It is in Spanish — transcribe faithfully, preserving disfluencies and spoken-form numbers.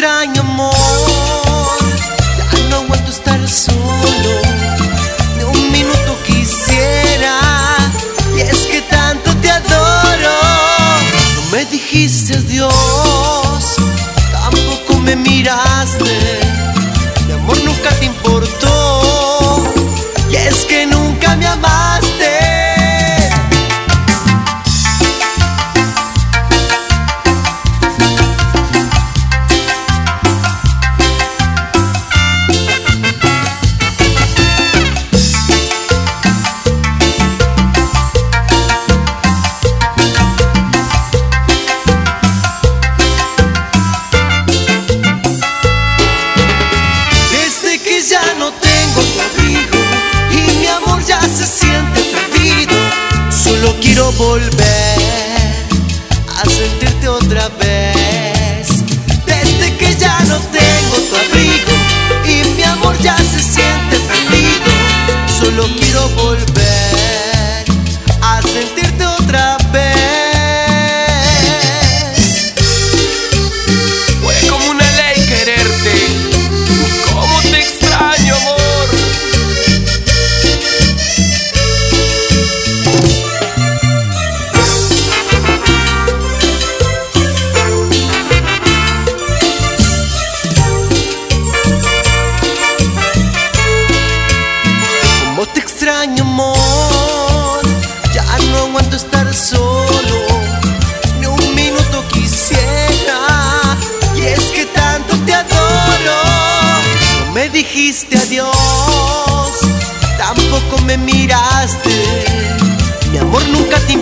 extraño, amor. Ya no aguanto estar solo, ni un minuto quisiera. Y es que tanto te adoro. No me dijiste adiós, tampoco me miraste. Mi amor nunca te importó, y es que nunca me amaste. Ya no tengo tu abrigo y mi amor ya se siente perdido. Solo quiero volver a sentirte otra vez. Desde que ya no tengo tu abrigo y mi amor ya se siente perdido. Solo quiero volver a sentirte otra vez. Fue como una ley quererte. Te extraño, amor. Ya no aguanto estar solo, ni un minuto quisiera. Y es que tanto te adoro. No me dijiste adiós, tampoco me miraste. Mi amor nunca te